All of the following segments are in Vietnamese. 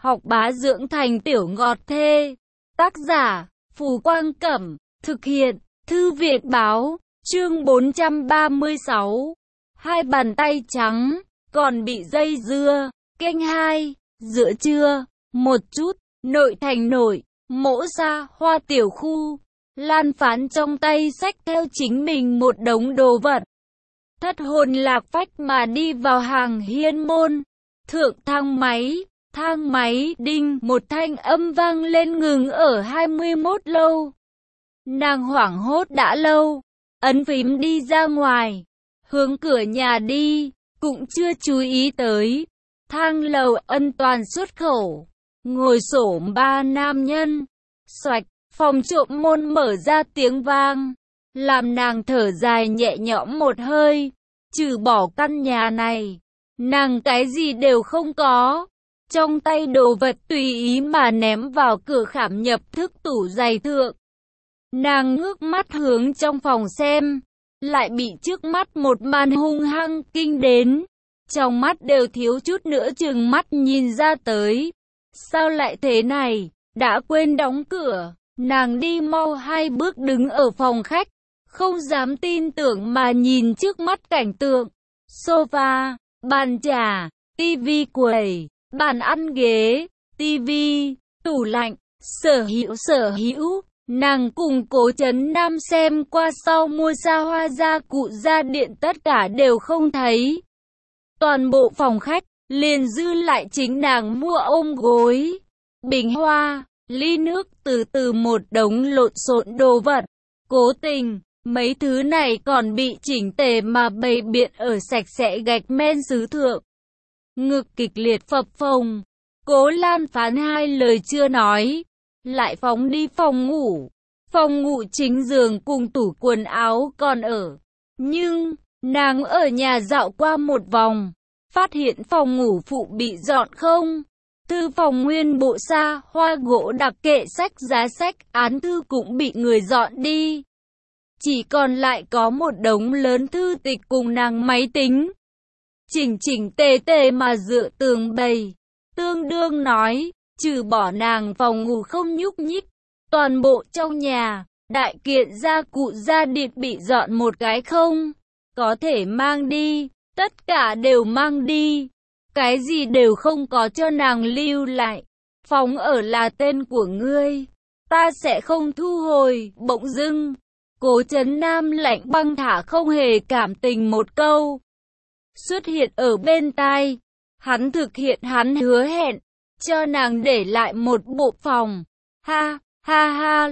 học bá dưỡng thành tiểu ngọt thê. Tác giả, Phù Quang Cẩm, thực hiện, Thư viện Báo, chương 436. Hai bàn tay trắng, còn bị dây dưa, kênh 2, giữa trưa, một chút, nội thành nổi, Mỗ Xa, Hoa tiểu khu. Lan Phán trong tay xách theo chính mình một đống đồ vật. Thất hồn lạc phách mà đi vào hàng hiên môn. Thượng thang máy đinh một thanh âm vang lên ngừng ở 21 lâu. Nàng hoảng hốt đã lâu, ấn phím đi ra ngoài, hướng cửa nhà đi, cũng chưa chú ý tới. Thang lầu an toàn xuất khẩu, ngồi xổm ba nam nhân. Xoạch, phòng trộm môn mở ra tiếng vang, làm nàng thở dài nhẹ nhõm một hơi. Trừ bỏ căn nhà này, nàng cái gì đều không có. Trong tay đồ vật tùy ý mà ném vào cửa khảm nhập thức tủ giày thượng. Nàng ngước mắt hướng trong phòng xem, lại bị trước mắt một màn hung hăng kinh đến. Trong mắt đều thiếu chút nữa chừng mắt nhìn ra tới. Sao lại thế này, đã quên đóng cửa. Nàng đi mau 2 bước đứng ở phòng khách, không dám tin tưởng mà nhìn trước mắt cảnh tượng. Sofa, bàn trà, tivi quầy, bàn ăn ghế, tivi, tủ lạnh, sở hữu. Nàng cùng Cố Chấn Nam xem qua sau mua xa hoa gia cụ gia điện tất cả đều không thấy. Toàn bộ phòng khách, liền dư lại chính nàng mua ôm gối, bình hoa, ly nước, từ một đống lộn xộn đồ vật. Cố tình, mấy thứ này còn bị chỉnh tề mà bày biện ở sạch sẽ gạch men sứ thượng. Ngực kịch liệt phập phồng, Cố Lan Phán 2 lời chưa nói, lại phóng đi phòng ngủ. Phòng ngủ chính giường cùng tủ quần áo còn ở. Nhưng, nàng ở nhà dạo qua một vòng, phát hiện phòng ngủ phụ bị dọn không. Thư phòng nguyên bộ xa, hoa gỗ đặc kệ sách giá sách, án thư cũng bị người dọn đi. Chỉ còn lại có một đống lớn thư tịch cùng nàng máy tính. Chỉnh tề mà dựa tường bày. Tương đương nói, trừ bỏ nàng phòng ngủ không nhúc nhích, toàn bộ trong nhà, đại kiện gia cụ gia điện bị dọn một cái không. Có thể mang đi, tất cả đều mang đi. Cái gì đều không có cho nàng lưu lại. Phòng ở là tên của ngươi, ta sẽ không thu hồi. Bỗng dưng, Cố Chấn Nam lạnh băng thả không hề cảm tình một câu xuất hiện ở bên tai. Hắn thực hiện hắn hứa hẹn, cho nàng để lại một bộ phòng. Ha ha,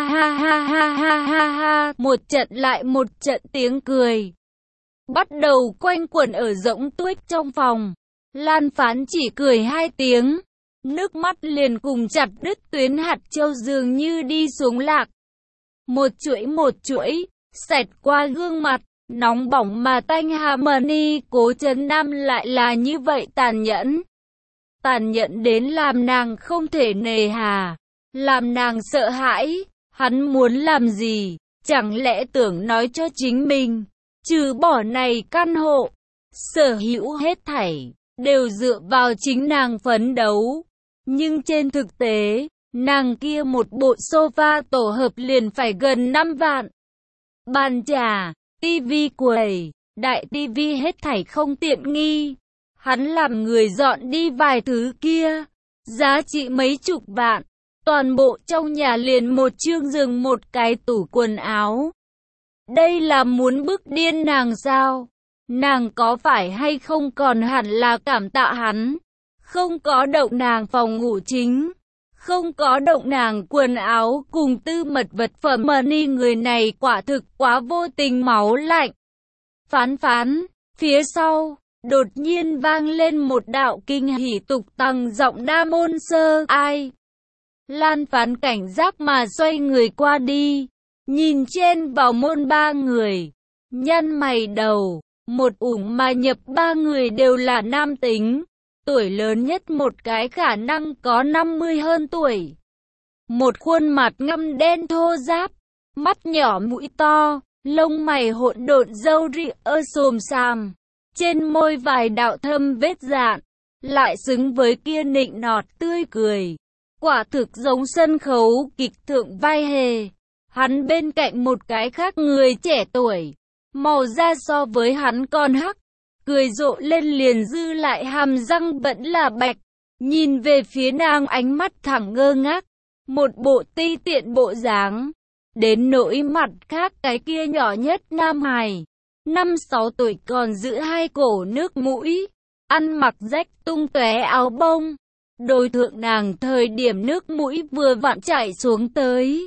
một trận lại một trận tiếng cười bắt đầu quanh quẩn ở rỗng tuếch trong phòng. Lan Phán chỉ cười 2 tiếng, nước mắt liền cùng chặt đứt tuyến hạt châu dường như đi xuống lạc. Một chuỗi, xẹt qua gương mặt, nóng bỏng mà tanh Harmony. Cố Chấn Nam lại là như vậy tàn nhẫn đến làm nàng không thể nề hà, làm nàng sợ hãi. Hắn muốn làm gì, chẳng lẽ tưởng nói cho chính mình, trừ bỏ này căn hộ, sở hữu hết thảy đều dựa vào chính nàng phấn đấu. Nhưng trên thực tế, nàng kia một bộ sofa tổ hợp liền phải gần 5 vạn. Bàn trà, tivi quầy, đại tivi hết thảy không tiện nghi. Hắn làm người dọn đi vài thứ kia, giá trị mấy chục vạn. Toàn bộ trong nhà liền một chiếc giường, một cái tủ quần áo. Đây là muốn bức điên nàng sao? Nàng có phải hay không còn hẳn là cảm tạ hắn. Không có động nàng phòng ngủ chính, không có động nàng quần áo cùng tư mật vật phẩm. Money người này quả thực quá vô tình máu lạnh. Phán, phía sau, đột nhiên vang lên một đạo kinh hỉ tục tằng giọng đa môn sơ. Ai? Lan Phán cảnh giác mà xoay người qua đi, nhìn trên vào môn 3 người, nhăn mày đầu, một ủng mà nhập 3 người đều là nam tính. Tuổi lớn nhất một cái khả năng có 50 hơn tuổi. Một khuôn mặt ngăm đen thô ráp, mắt nhỏ mũi to, lông mày hỗn độn, râu rịa xồm xoàm, trên môi vài đạo thâm vết dạn, lại xứng với kia nịnh nọt tươi cười. Quả thực giống sân khấu kịch thượng vai hề. Hắn bên cạnh một cái khác người trẻ tuổi, màu da so với hắn còn hắc, cười rộ lên liền dư lại hàm răng vẫn là bạch, nhìn về phía nàng ánh mắt thẳng ngơ ngác, một bộ ti tiện bộ dáng. Đến nỗi mặt khác cái kia nhỏ nhất nam hài, 5-6 tuổi còn giữ hai cổ nước mũi, ăn mặc rách tung tóe áo bông. Đôi thượng nàng thời điểm nước mũi vừa vặn chảy xuống tới.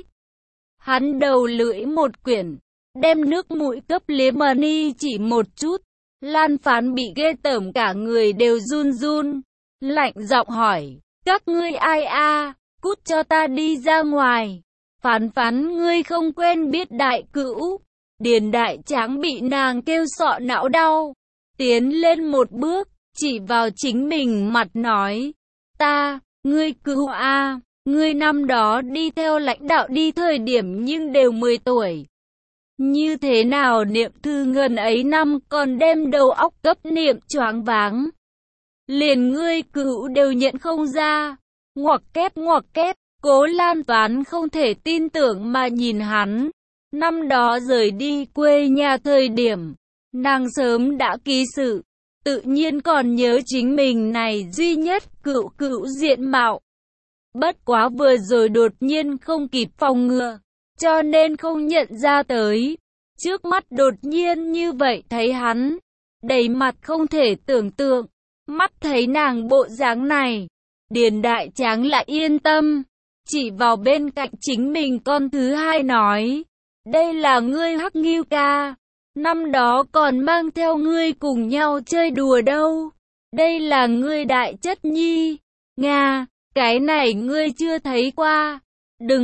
Hắn đầu lưỡi một quyển, đem nước mũi cấp Lemony chỉ một chút. Lan Phán bị ghê tởm cả người đều run run, lạnh giọng hỏi, các ngươi ai a? Cút cho ta đi ra ngoài. Phán Phán, ngươi không quen biết đại cữu. Điền Đại Tráng bị nàng kêu sọ não đau, tiến lên một bước, chỉ vào chính mình mặt nói, ngươi cữu a, ngươi năm đó đi theo lãnh đạo đi thời điểm nhưng đều 10 tuổi. Như thế nào niệm thư ngần ấy năm còn đem đầu óc cấp niệm choáng váng. Liền ngươi cữu đều nhận không ra. Ngoặc kép, Cố Lan Toán không thể tin tưởng mà nhìn hắn. Năm đó rời đi quê nhà thời điểm, nàng sớm đã ký sự, tự nhiên còn nhớ chính mình này duy nhất cữu diện mạo. Bất quá vừa rồi đột nhiên không kịp phòng ngừa, cho nên không nhận ra tới. Trước mắt đột nhiên như vậy thấy hắn, đầy mặt không thể tưởng tượng. Mắt thấy nàng bộ dáng này, Điền Đại Tráng lại yên tâm, chỉ vào bên cạnh chính mình con thứ hai nói, đây là ngươi Hắc Ngưu ca, năm đó còn mang theo ngươi cùng nhau chơi đùa đâu. Đây là ngươi đại chất nhi, Nga, cái này ngươi chưa thấy qua, đừng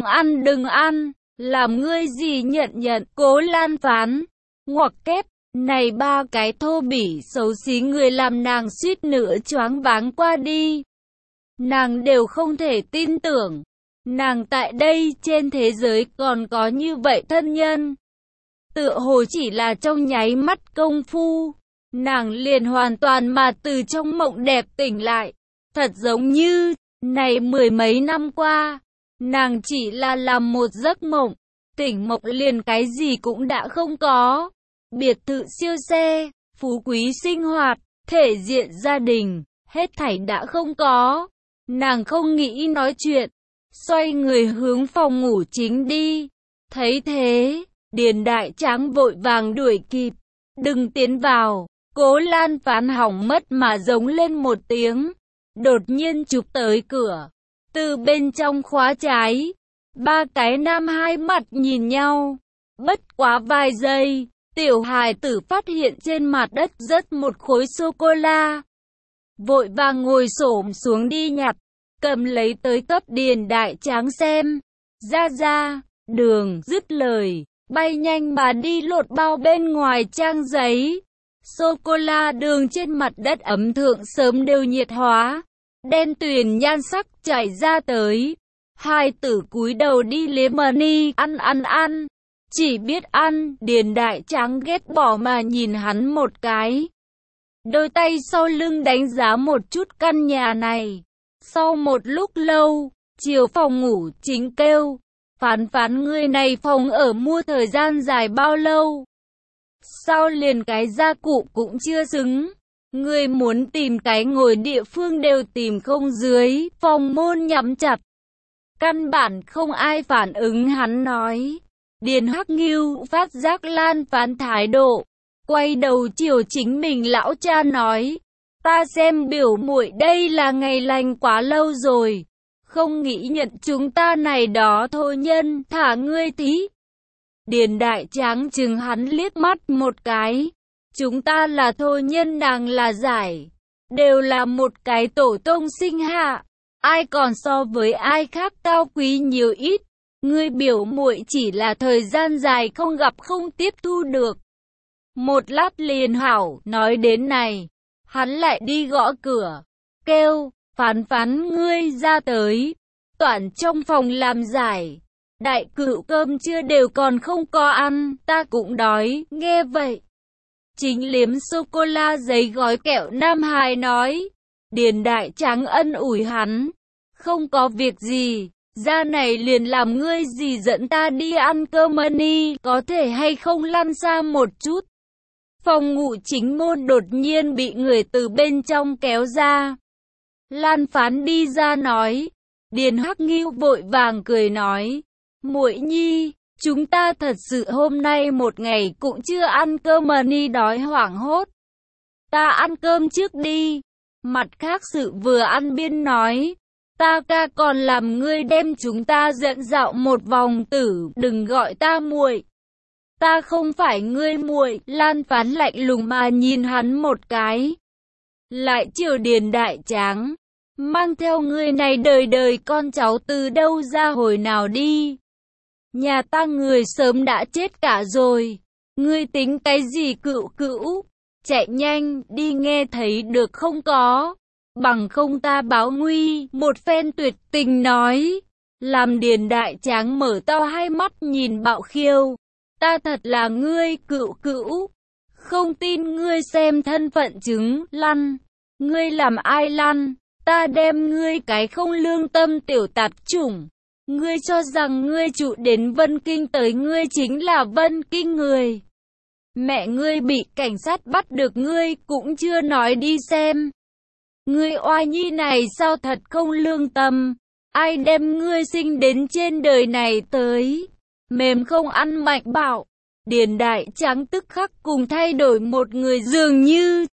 ăn, làm ngươi gì nhận. Cố Lan Phán, ngoặc kép, này ba cái thô bỉ xấu xí người làm nàng suýt nữa choáng váng qua đi. Nàng đều không thể tin tưởng, nàng tại đây trên thế giới còn có như vậy thân nhân. Tựa hồ chỉ là trong nháy mắt công phu, nàng liền hoàn toàn mà từ trong mộng đẹp tỉnh lại. Thật giống như, này 10 mấy năm qua, nàng chỉ là làm một giấc mộng, tỉnh mộng liền cái gì cũng đã không có. Biệt thự siêu xe, phú quý sinh hoạt, thể diện gia đình, hết thảy đã không có. Nàng không nghĩ nói chuyện, xoay người hướng phòng ngủ chính đi. Thấy thế, Điền Đại Tráng vội vàng đuổi kịp, đừng tiến vào. Cố Lan Phán hỏng mất mà giống lên một tiếng, đột nhiên chụp tới cửa, từ bên trong khóa trái. Ba cái nam hai mặt nhìn nhau, bất quá vài giây, tiểu hài tử phát hiện trên mặt đất rớt một khối sô-cô-la, vội vàng ngồi xổm xuống đi nhặt, cầm lấy tới cấp Điền Đại Tráng xem. Ra, đường, dứt lời, bay nhanh mà đi lột bao bên ngoài trang giấy. Sô-cô-la đường trên mặt đất ấm thượng sớm đều nhiệt hóa, đen tuyền nhan sắc chảy ra tới. Hai tử cúi đầu đi Lemony ăn, chỉ biết ăn. Điền Đại Tráng ghét bỏ mà nhìn hắn một cái, đôi tay sau lưng đánh giá một chút căn nhà này. Sau một lúc lâu, chiều phòng ngủ chính kêu, Phán, ngươi này phòng ở mua thời gian dài bao lâu? Sao liền cái gia cụ cũng chưa xứng? Ngươi muốn tìm cái ngồi địa phương đều tìm không dưới, phòng môn nhắm chặt. Căn bản không ai phản ứng hắn nói. Điền Hắc Ngưu phát giác Lan Phán thái độ, quay đầu chiều chính mình lão cha nói, ta xem biểu muội đây là ngày lành quá lâu rồi, không nghĩ nhận chúng ta này đó thôi nhân, thả ngươi tí. Điền Đại Tráng chừng hắn liếc mắt một cái, chúng ta là thôi nhân nàng là giải, đều là một cái tổ tông sinh hạ, ai còn so với ai khác cao quý nhiều ít. Ngươi biểu muội chỉ là thời gian dài không gặp không tiếp thu được. Một lát liền hảo, nói đến này, hắn lại đi gõ cửa, kêu, Phán ngươi ra tới, toàn trong phòng làm giải. Đại cữu cơm trưa đều còn không có ăn, ta cũng đói, nghe vậy. Chính liếm sô-cô-la giấy gói kẹo Nam Hải nói, Điền Đại Tráng ân ủi hắn. Không có việc gì, ra này liền làm ngươi gì dẫn ta đi ăn cơm đi, có thể hay không lăn xa một chút. Phòng ngủ chính môn đột nhiên bị người từ bên trong kéo ra. Lan Phán đi ra nói. Điền Hắc Ngưu vội vàng cười nói. Muội nhi, chúng ta thật sự hôm nay một ngày cũng chưa ăn cơm đi, đói hoảng hốt. Ta ăn cơm trước đi. Mặt khác sự vừa ăn biên nói. Ta ca còn làm ngươi đem chúng ta dẫn dạo một vòng tử, đừng gọi ta muội. Ta không phải ngươi muội. Lan Phán lạnh lùng mà nhìn hắn một cái. Lại chiều Điền Đại Tráng. Mang theo ngươi này đời đời con cháu từ đâu ra hồi nào đi. Nhà ta người sớm đã chết cả rồi. Ngươi tính cái gì cựu cữu? Chạy nhanh, đi nghe thấy được không có. Bằng không ta báo nguy. Một phen tuyệt tình nói. Làm Điền Đại Tráng mở to hai mắt nhìn Bạo Khiêu. Ta thật là ngươi cựu cữu. Không tin ngươi xem thân phận chứng, lăn. Ngươi làm ai lăn? Ta đem ngươi cái không lương tâm tiểu tạp chủng. Ngươi cho rằng ngươi trụ đến Vân Kinh tới ngươi chính là Vân Kinh người. Mẹ ngươi bị cảnh sát bắt được ngươi cũng chưa nói đi xem. Ngươi oai nhi này sao thật không lương tâm. Ai đem ngươi sinh đến trên đời này tới. Mềm không ăn mạnh bạo. Điền Đại Tráng tức khắc cùng thay đổi một người dường như.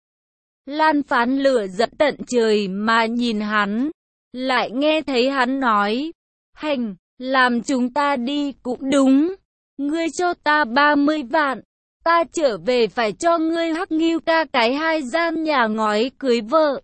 Lan Phán lửa giận tận trời mà nhìn hắn. Lại nghe thấy hắn nói. Hành, làm chúng ta đi cũng đúng. Ngươi cho ta 30 vạn. Ta trở về phải cho ngươi Hắc Ngưu ca cái 2 gian nhà ngói cưới vợ.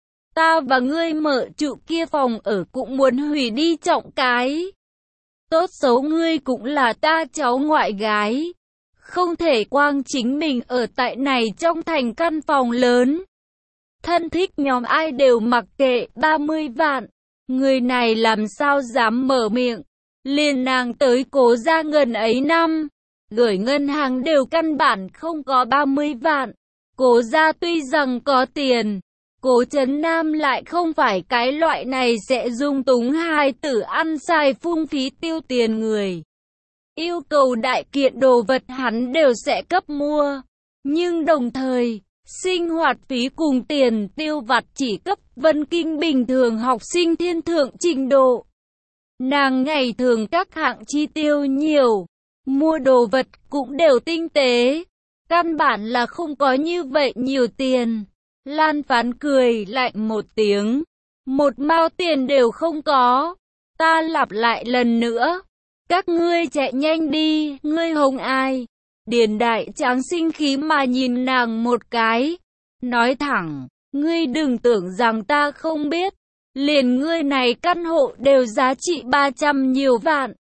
Ta và ngươi mở trụ kia phòng ở cũng muốn hủy đi trọng cái. Tốt xấu ngươi cũng là ta cháu ngoại gái. Không thể quang chính mình ở tại này trong thành căn phòng lớn. Thân thích nhóm ai đều mặc kệ. 30 vạn. Người này làm sao dám mở miệng. Liền nàng tới Cố gia ngần ấy năm. Gửi ngân hàng đều căn bản không có 30 vạn. Cố gia tuy rằng có tiền. Cố Trấn Nam lại không phải cái loại này sẽ dung túng hai tử ăn xài phung phí tiêu tiền người. Yêu cầu đại kiện đồ vật hắn đều sẽ cấp mua. Nhưng đồng thời, sinh hoạt phí cùng tiền tiêu vặt chỉ cấp Vân Kinh bình thường học sinh thiên thượng trình độ. Nàng ngày thường các hạng chi tiêu nhiều, mua đồ vật cũng đều tinh tế. Căn bản là không có như vậy nhiều tiền. Lan Phán cười lạnh một tiếng. Một mao tiền đều không có. Ta lặp lại lần nữa. Các ngươi chạy nhanh đi, ngươi hống ai? Điền Đại Tráng sinh khí mà nhìn nàng một cái. Nói thẳng, ngươi đừng tưởng rằng ta không biết. Liền ngươi này căn hộ đều giá trị 300 nhiều vạn.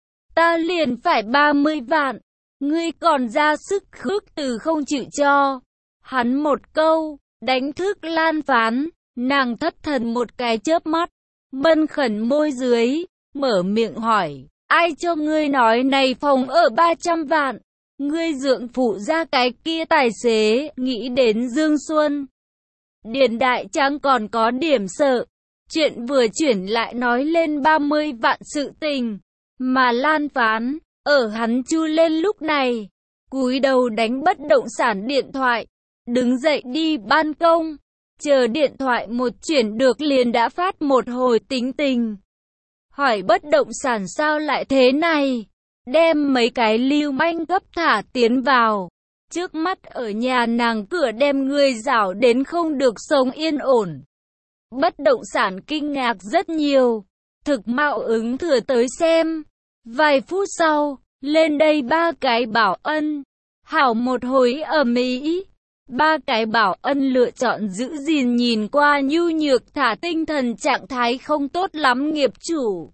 Ta liền phải 30 vạn. Ngươi còn ra sức khước từ không chịu cho. Hắn một câu, đánh thức Lan Phán. Nàng thất thần một cái chớp mắt. Bân khẩn môi dưới, mở miệng hỏi. Ai cho ngươi nói này phòng ở 300 vạn? Ngươi dượng phụ ra cái kia tài xế, nghĩ đến Dương Xuân. Điền Đại Tráng còn có điểm sợ. Chuyện vừa chuyển lại nói lên 30 vạn sự tình. Mà Lan Phán, ở hắn chu lên lúc này. Cúi đầu đánh bất động sản điện thoại. Đứng dậy đi ban công. Chờ điện thoại một chuyển được liền đã phát một hồi tính tình. Hỏi bất động sản sao lại thế này? Đem mấy cái lưu manh gấp thả tiến vào. Trước mắt ở nhà nàng cửa đem người rảo đến không được sống yên ổn. Bất động sản kinh ngạc rất nhiều. Thực mạo ứng thừa tới xem. Vài phút sau, lên đây ba cái bảo ân. Hảo một hồi ầm ĩ. Ba cái bảo ân lựa chọn giữ gìn nhìn qua nhu nhược thả tinh thần trạng thái không tốt lắm nghiệp chủ.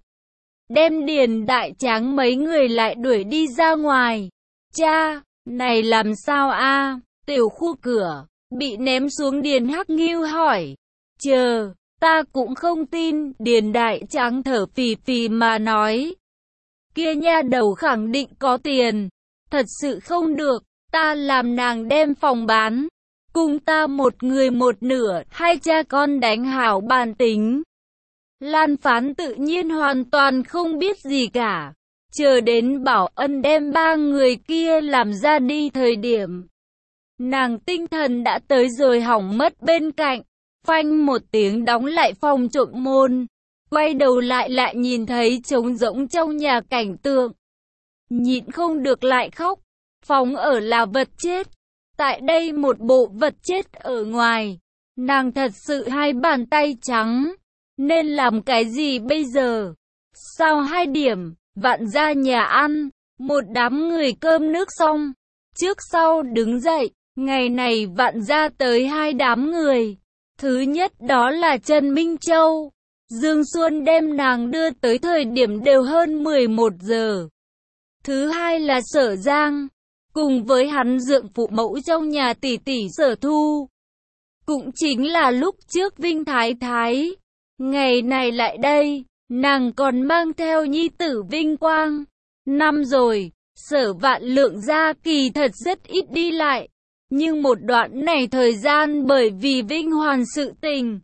Đem Điền Đại Tráng mấy người lại đuổi đi ra ngoài. Cha, này làm sao a? Tiểu khu cửa, bị ném xuống. Điền Hắc Ngưu hỏi. Chờ, ta cũng không tin. Điền Đại Tráng thở phì phì mà nói. Kia nha đầu khẳng định có tiền. Thật sự không được, ta làm nàng đem phòng bán. cùng ta một người một nửa, hai cha con đánh hảo bàn tính. Lan Phán tự nhiên hoàn toàn không biết gì cả. Chờ đến Bảo Ân đem ba người kia làm ra đi thời điểm, nàng tinh thần đã tới rồi hỏng mất bên cạnh. Phanh một tiếng đóng lại phòng trộm môn. Quay đầu lại nhìn thấy trống rỗng trong nhà cảnh tượng. Nhịn không được lại khóc. Phóng ở là vật chết. Tại đây một bộ vật chết ở ngoài. Nàng thật sự hai bàn tay trắng. Nên làm cái gì bây giờ? Sau 2 điểm, Vạn ra nhà ăn. Một đám người cơm nước xong. Trước sau đứng dậy. Ngày này Vạn ra tới 2 đám người. Thứ nhất đó là Trần Minh Châu. Dương Xuân đem nàng đưa tới thời điểm đều hơn 11 giờ. Thứ hai là Sở Giang. Cùng với hắn dượng phụ mẫu trong nhà tỷ tỷ Sở Thu. Cũng chính là lúc trước Vinh Thái Thái. Ngày này lại đây, nàng còn mang theo nhi tử Vinh Quang. Năm rồi, Sở Vạn Lượng gia kỳ thật rất ít đi lại. Nhưng một đoạn này thời gian bởi vì Vinh Hoàn sự tình.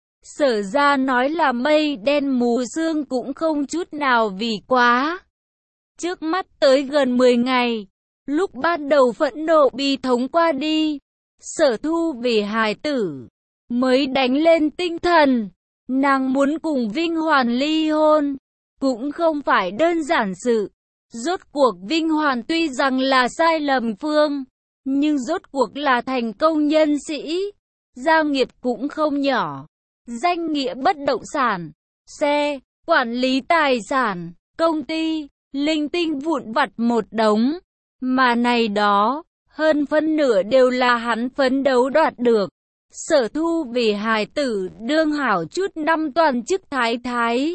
Sở ra nói là mây đen mù sương cũng không chút nào vì quá. Trước mắt tới gần 10 ngày, lúc ban đầu phẫn nộ bi thống qua đi, Sở Thu vì hài tử, mới đánh lên tinh thần. Nàng muốn cùng Vinh Hoàn ly hôn, cũng không phải đơn giản sự. Rốt cuộc Vinh Hoàn tuy rằng là sai lầm phương, nhưng rốt cuộc là thành công nhân sĩ, gia nghiệp cũng không nhỏ. Danh nghĩa bất động sản, xe, quản lý tài sản, công ty, linh tinh vụn vặt một đống. Mà này đó, hơn phân nửa đều là hắn phấn đấu đoạt được. Sở Thu vì hài tử đương hảo chút năm toàn chức thái thái.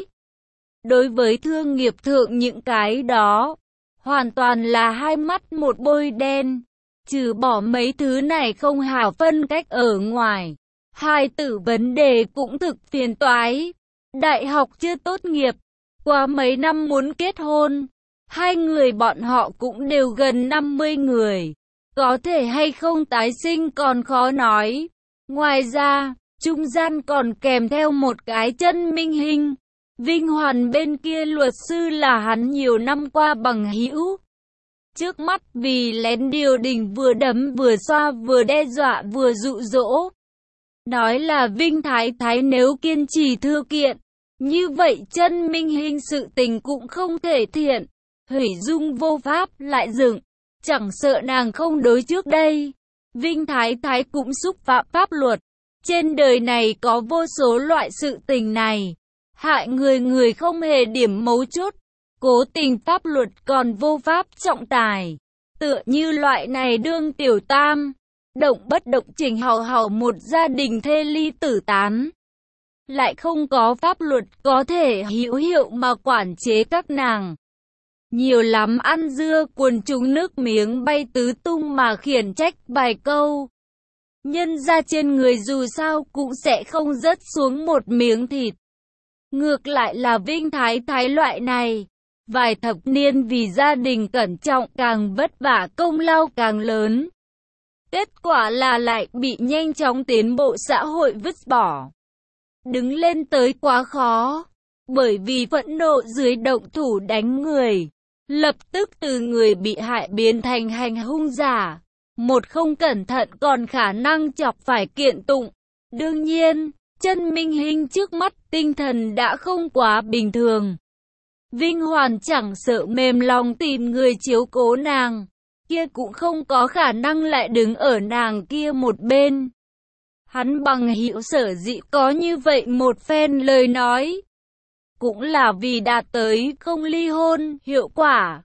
Đối với thương nghiệp thượng những cái đó, hoàn toàn là hai mắt một bôi đen. Trừ bỏ mấy thứ này không hảo phân cách ở ngoài. Hài tử vấn đề cũng thực phiền toái. Đại học chưa tốt nghiệp, qua mấy năm muốn kết hôn. Hai người bọn họ cũng đều gần 50 người. Có thể hay không tái sinh còn khó nói. Ngoài ra, trung gian còn kèm theo một cái chân minh hình. Vinh Hoàn bên kia luật sư là hắn nhiều năm qua bằng hữu. Trước mắt vì lén điều đình vừa đấm vừa xoa vừa đe dọa vừa dụ dỗ. Nói là Vinh Thái Thái nếu kiên trì thư kiện, như vậy chân minh hình sự tình cũng không thể thiện. Hủy dung vô pháp lại dựng, chẳng sợ nàng không đối trước đây. Vinh Thái Thái cũng xúc phạm pháp luật. Trên đời này có vô số loại sự tình này. Hại người người không hề điểm mấu chốt. Cố tình pháp luật còn vô pháp trọng tài. Tựa như loại này đương tiểu tam. Động bất động chỉnh hào một gia đình thê ly tử tán. Lại không có pháp luật có thể hữu hiệu mà quản chế các nàng. Nhiều lắm ăn dưa quần chúng nước miếng bay tứ tung mà khiển trách vài câu. Nhân ra trên người dù sao cũng sẽ không rớt xuống một miếng thịt. Ngược lại là Vinh Thái Thái loại này. Vài thập niên vì gia đình cẩn trọng càng vất vả công lao càng lớn. Kết quả là lại bị nhanh chóng tiến bộ xã hội vứt bỏ. Đứng lên tới quá khó. Bởi vì phẫn nộ dưới động thủ đánh người. Lập tức từ người bị hại biến thành hành hung giả. Một không cẩn thận còn khả năng chọc phải kiện tụng. Đương nhiên, chân minh hình trước mắt tinh thần đã không quá bình thường. Vinh Hoàn chẳng sợ mềm lòng tìm người chiếu cố nàng. Kia cũng không có khả năng lại đứng ở nàng kia một bên. Hắn bằng hữu sở dĩ có như vậy một phen lời nói. Cũng là vì đạt tới không ly hôn hiệu quả.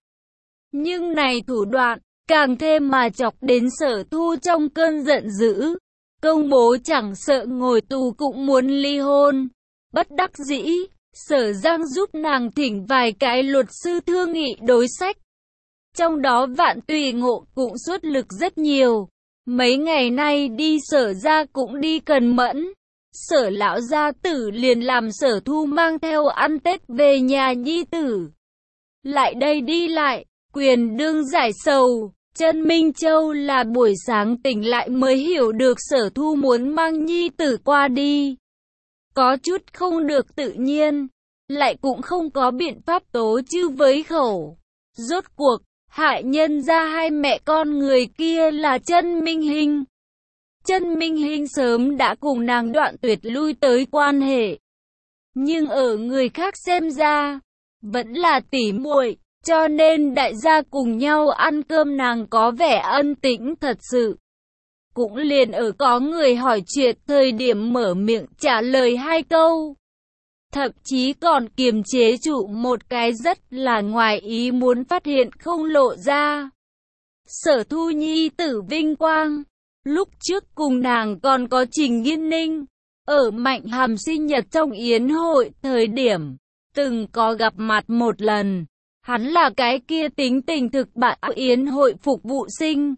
Nhưng này thủ đoạn, càng thêm mà chọc đến Sở Thu trong cơn giận dữ. Công bố chẳng sợ ngồi tù cũng muốn ly hôn. Bất đắc dĩ, Sở Giang giúp nàng thỉnh vài cái luật sư thương nghị đối sách. Trong đó Vạn Tùy Ngộ cũng xuất lực rất nhiều. Mấy ngày nay đi Sở ra cũng đi cần mẫn. Sở lão gia tử liền làm Sở Thu mang theo ăn Tết về nhà nhi tử. Lại đây đi lại, quyền đương giải sầu, Chân Minh Châu là buổi sáng tỉnh lại mới hiểu được Sở Thu muốn mang nhi tử qua đi. Có chút không được tự nhiên, lại cũng không có biện pháp tố chư với khẩu. Rốt cuộc, hại nhân ra hai mẹ con người kia là Chân Minh Hinh. Chân Minh Hinh sớm đã cùng nàng đoạn tuyệt lui tới quan hệ. Nhưng ở người khác xem ra, vẫn là tỉ muội, cho nên đại gia cùng nhau ăn cơm nàng có vẻ ân tĩnh thật sự. Cũng liền ở có người hỏi chuyện thời điểm mở miệng trả lời hai câu. Thậm chí còn kiềm chế trụ một cái rất là ngoài ý muốn phát hiện không lộ ra. Sở Thu nhi tử vinh quang, lúc trước cùng nàng còn có Trình Nghiên Ninh, ở Mạnh Hàm sinh nhật trong yến hội thời điểm, từng có gặp mặt một lần. Hắn là cái kia tính tình thực bại yến hội phục vụ sinh.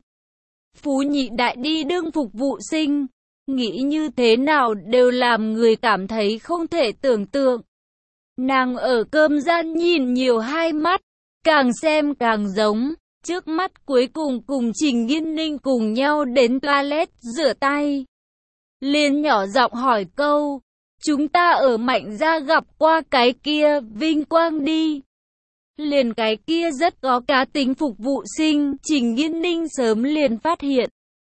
Phú nhị đại đi đương phục vụ sinh, nghĩ như thế nào đều làm người cảm thấy không thể tưởng tượng. Nàng ở cơm gian nhìn nhiều hai mắt, càng xem càng giống. Trước mắt cuối cùng cùng Trình Nghiên Ninh cùng nhau đến toilet rửa tay. Liền nhỏ giọng hỏi câu, chúng ta ở Mạnh gia gặp qua cái kia vinh quang đi. Liền cái kia rất có cá tính phục vụ sinh, Trình Nghiên Ninh sớm liền phát hiện.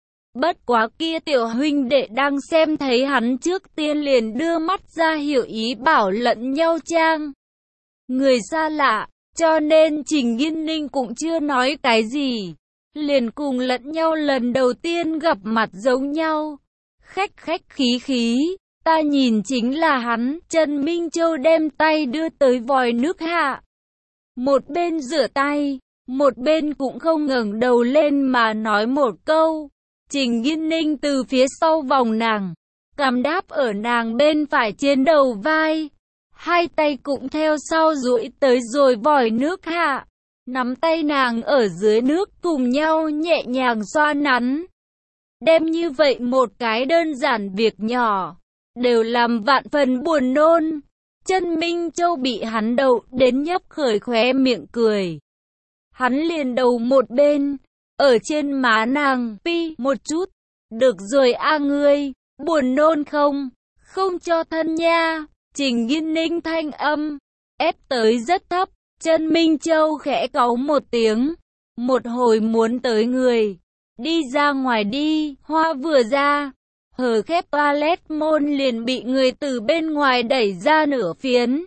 Bất quá kia tiểu huynh đệ đang xem thấy hắn trước tiên liền đưa mắt ra hiểu ý bảo lẫn nhau trang. Người xa lạ, cho nên Trình Nghiên Ninh cũng chưa nói cái gì. Liền cùng lẫn nhau lần đầu tiên gặp mặt giống nhau. Khách khí khí, ta nhìn chính là hắn. Trần Minh Châu đem tay đưa tới vòi nước hạ. Một bên rửa tay, một bên cũng không ngẩng đầu lên mà nói một câu. Trình Nghiên Ninh từ phía sau vòng nàng, cằm đáp ở nàng bên phải trên đầu vai. Hai tay cũng theo sau duỗi tới rồi vòi nước hạ. Nắm tay nàng ở dưới nước cùng nhau nhẹ nhàng xoa nắn. Đem như vậy một cái đơn giản việc nhỏ, đều làm vạn phần buồn nôn. Chân Minh Châu bị hắn đậu đến nhấp khởi khóe miệng cười. Hắn liền đầu một bên, ở trên má nàng, pi một chút. Được rồi a ngươi, buồn nôn không? Không cho thân nha. Trình Nghiên Ninh thanh âm, ép tới rất thấp. Chân Minh Châu khẽ cáu một tiếng. Một hồi muốn tới người. Đi ra ngoài đi, hoa vừa ra. Hở khép toilet môn liền bị người từ bên ngoài đẩy ra nửa phiến.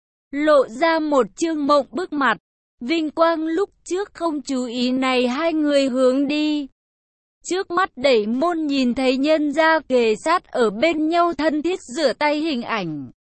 Lộ ra một trương mộng bức mặt. Vinh quang lúc trước không chú ý này hai người hướng đi. Trước mắt đẩy môn nhìn thấy nhân gia kề sát ở bên nhau thân thiết rửa tay hình ảnh.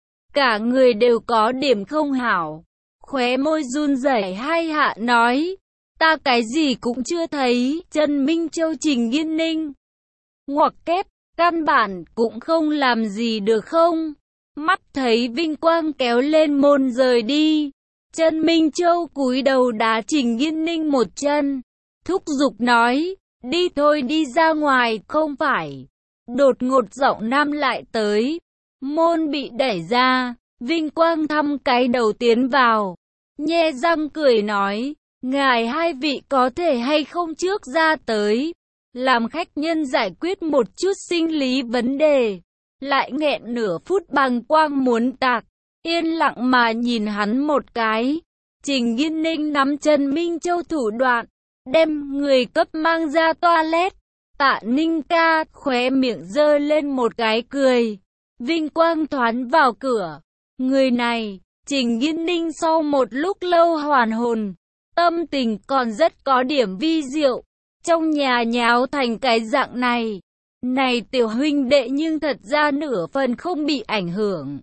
Cả người đều có điểm không hảo. Khóe môi run rẩy hai hạ nói. Ta cái gì cũng chưa thấy. Trần Minh Châu Trình Nghiên Ninh. Ngoặc kép, căn bản cũng không làm gì được không? Mắt thấy vinh quang kéo lên môn rời đi. Trần Minh Châu cúi đầu đá Trình Nghiên Ninh một chân. Thúc giục nói. Đi thôi đi ra ngoài, không phải. Đột ngột giọng nam lại tới. Môn bị đẩy ra. Vinh quang thăm cái đầu tiến vào. Nhe răng cười nói. Ngài hai vị có thể hay không trước ra tới. Làm khách nhân giải quyết một chút sinh lý vấn đề. Lại nghẹn nửa phút bàng quang muốn tạc. Yên lặng mà nhìn hắn một cái. Trình Nghiên Ninh nắm Trần Minh Châu thủ đoạn. Đem người cấp mang ra toilet. Tạ Ninh ca khóe miệng giơ lên một cái cười. Vinh quang thoáng vào cửa. Người này, Trình Nghiên Ninh sau một lúc lâu hoàn hồn. Tâm tình còn rất có điểm vi diệu. Trong nhà nháo thành cái dạng này. Này tiểu huynh đệ nhưng thật ra nửa phần không bị ảnh hưởng.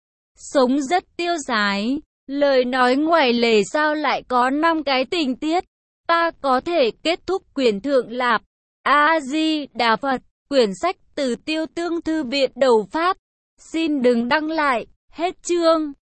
Sống rất tiêu sái. Lời nói ngoài lề sao lại có 5 cái tình tiết. Ta có thể kết thúc quyển thượng lạp. A-di-đà Phật. Quyển sách từ Tiêu Tương Thư viện Đầu Pháp. Xin đừng đăng lại. Hết chương.